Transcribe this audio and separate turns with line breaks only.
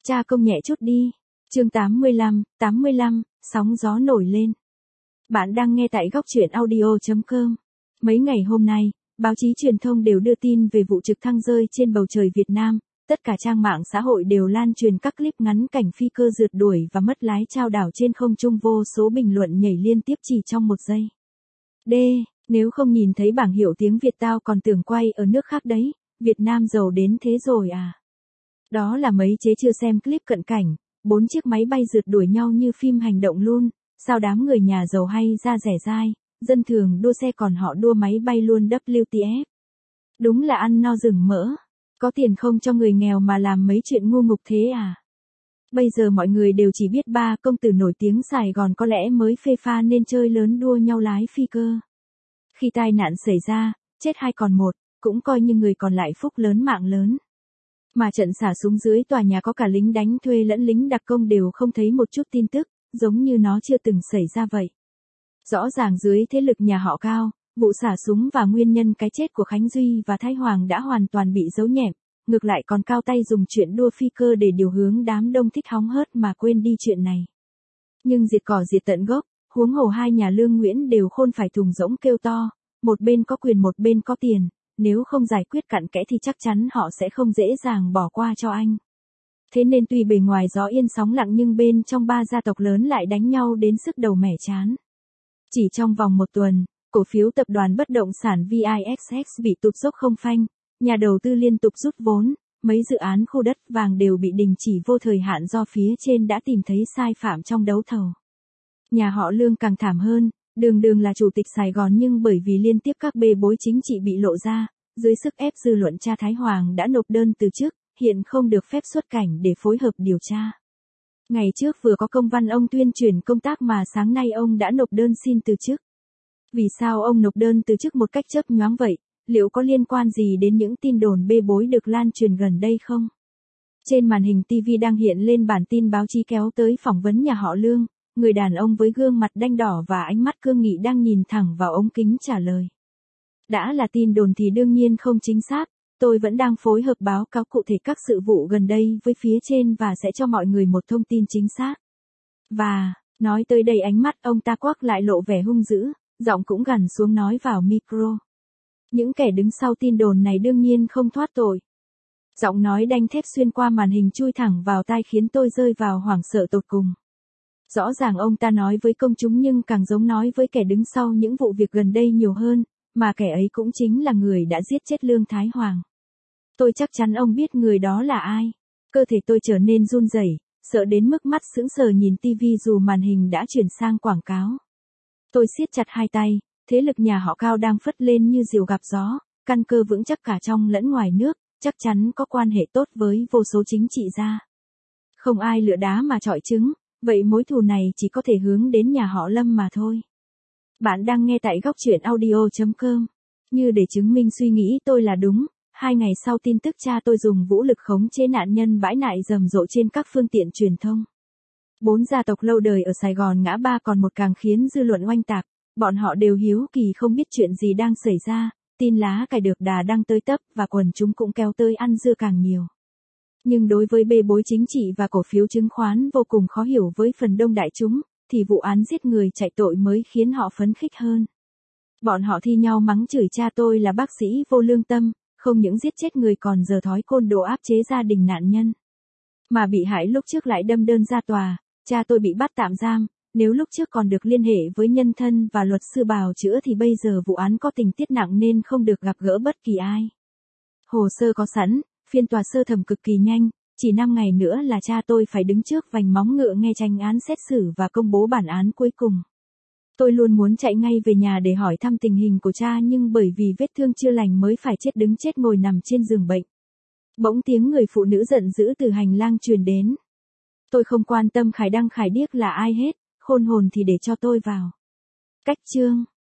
Cha công nhẹ chút đi. Chương 85, sóng gió nổi lên. Bạn đang nghe tại góc truyện audio.com. Mấy ngày hôm nay, báo chí truyền thông đều đưa tin về vụ trực thăng rơi trên bầu trời Việt Nam. Tất cả trang mạng xã hội đều lan truyền các clip ngắn cảnh phi cơ rượt đuổi và mất lái chao đảo trên không trung, vô số bình luận nhảy liên tiếp chỉ trong một giây. Nếu không nhìn thấy bảng hiệu tiếng Việt tao còn tưởng quay ở nước khác đấy, Việt Nam giàu đến thế rồi à. Đó là mấy chế chưa xem clip cận cảnh, 4 chiếc máy bay rượt đuổi nhau như phim hành động luôn, sao đám người nhà giàu hay ra rẻ dai, dân thường đua xe còn họ đua máy bay luôn WTF. Đúng là ăn no rừng mỡ, có tiền không cho người nghèo mà làm mấy chuyện ngu ngục thế à. Bây giờ mọi người đều chỉ biết ba công tử nổi tiếng Sài Gòn có lẽ mới phê pha nên chơi lớn đua nhau lái phi cơ. Khi tai nạn xảy ra, chết 2 còn 1, cũng coi như người còn lại phúc lớn mạng lớn. Mà trận xả súng dưới tòa nhà có cả lính đánh thuê lẫn lính đặc công đều không thấy một chút tin tức, giống như nó chưa từng xảy ra vậy. Rõ ràng dưới thế lực nhà họ Cao, vụ xả súng và nguyên nhân cái chết của Khánh Duy và Thái Hoàng đã hoàn toàn bị giấu nhẹm, ngược lại còn cao tay dùng chuyện đua phi cơ để điều hướng đám đông thích hóng hớt mà quên đi chuyện này. Nhưng diệt cỏ diệt tận gốc, huống hồ hai nhà Lương Nguyễn đều khôn phải thùng rỗng kêu to, một bên có quyền một bên có tiền. Nếu không giải quyết cặn kẽ thì chắc chắn họ sẽ không dễ dàng bỏ qua cho anh. Thế nên tuy bề ngoài gió yên sóng lặng nhưng bên trong ba gia tộc lớn lại đánh nhau đến sức đầu mẻ chán. Chỉ trong vòng 1 tuần, cổ phiếu tập đoàn bất động sản VIXX bị tụt dốc không phanh, nhà đầu tư liên tục rút vốn, mấy dự án khu đất vàng đều bị đình chỉ vô thời hạn do phía trên đã tìm thấy sai phạm trong đấu thầu. Nhà họ Lương càng thảm hơn. Đường là chủ tịch Sài Gòn nhưng bởi vì liên tiếp các bê bối chính trị bị lộ ra, dưới sức ép dư luận cha Thái Hoàng đã nộp đơn từ chức, hiện không được phép xuất cảnh để phối hợp điều tra. Ngày trước vừa có công văn ông tuyên truyền công tác mà sáng nay ông đã nộp đơn xin từ chức. Vì sao ông nộp đơn từ chức một cách chớp nhoáng vậy, liệu có liên quan gì đến những tin đồn bê bối được lan truyền gần đây không? Trên màn hình TV đang hiện lên bản tin báo chí kéo tới phỏng vấn nhà họ Lương. Người đàn ông với gương mặt đanh đỏ và ánh mắt cương nghị đang nhìn thẳng vào ống kính trả lời. Đã là tin đồn thì đương nhiên không chính xác, tôi vẫn đang phối hợp báo cáo cụ thể các sự vụ gần đây với phía trên và sẽ cho mọi người một thông tin chính xác. Và, nói tới đây ánh mắt ông ta quắc lại lộ vẻ hung dữ, giọng cũng gằn xuống nói vào micro. Những kẻ đứng sau tin đồn này đương nhiên không thoát tội. Giọng nói đanh thép xuyên qua màn hình chui thẳng vào tai khiến tôi rơi vào hoảng sợ tột cùng. Rõ ràng ông ta nói với công chúng nhưng càng giống nói với kẻ đứng sau những vụ việc gần đây nhiều hơn, mà kẻ ấy cũng chính là người đã giết chết Lương Thái Hoàng. Tôi chắc chắn ông biết người đó là ai. Cơ thể tôi trở nên run rẩy, sợ đến mức mắt sững sờ nhìn tivi dù màn hình đã chuyển sang quảng cáo. Tôi siết chặt hai tay, thế lực nhà họ Cao đang phất lên như diều gặp gió, căn cơ vững chắc cả trong lẫn ngoài nước, chắc chắn có quan hệ tốt với vô số chính trị gia. Không ai lựa đá mà chọi trứng. Vậy mối thù này chỉ có thể hướng đến nhà họ Lâm mà thôi. Bạn đang nghe tại góc truyện audio.com. Như để chứng minh suy nghĩ tôi là đúng, 2 ngày sau tin tức cha tôi dùng vũ lực khống chế nạn nhân bãi nại rầm rộ trên các phương tiện truyền thông. 4 gia tộc lâu đời ở Sài Gòn ngã ba còn một càng khiến dư luận oanh tạc, bọn họ đều hiếu kỳ không biết chuyện gì đang xảy ra, tin lá cài được đà đang tới tấp và quần chúng cũng kéo tới ăn dưa càng nhiều. Nhưng đối với bê bối chính trị và cổ phiếu chứng khoán vô cùng khó hiểu với phần đông đại chúng, thì vụ án giết người chạy tội mới khiến họ phấn khích hơn. Bọn họ thi nhau mắng chửi cha tôi là bác sĩ vô lương tâm, không những giết chết người còn giở thói côn đồ áp chế gia đình nạn nhân. Mà bị hại lúc trước lại đâm đơn ra tòa, cha tôi bị bắt tạm giam, nếu lúc trước còn được liên hệ với nhân thân và luật sư bào chữa thì bây giờ vụ án có tình tiết nặng nên không được gặp gỡ bất kỳ ai. Hồ sơ có sẵn. Phiên tòa sơ thẩm cực kỳ nhanh, chỉ 5 ngày nữa là cha tôi phải đứng trước vành móng ngựa nghe tranh án xét xử và công bố bản án cuối cùng. Tôi luôn muốn chạy ngay về nhà để hỏi thăm tình hình của cha nhưng bởi vì vết thương chưa lành mới phải chết đứng chết ngồi nằm trên giường bệnh. Bỗng tiếng người phụ nữ giận dữ từ hành lang truyền đến. Tôi không quan tâm Khải Đăng Khải Điếc là ai hết, khôn hồn thì để cho tôi vào. Cách chương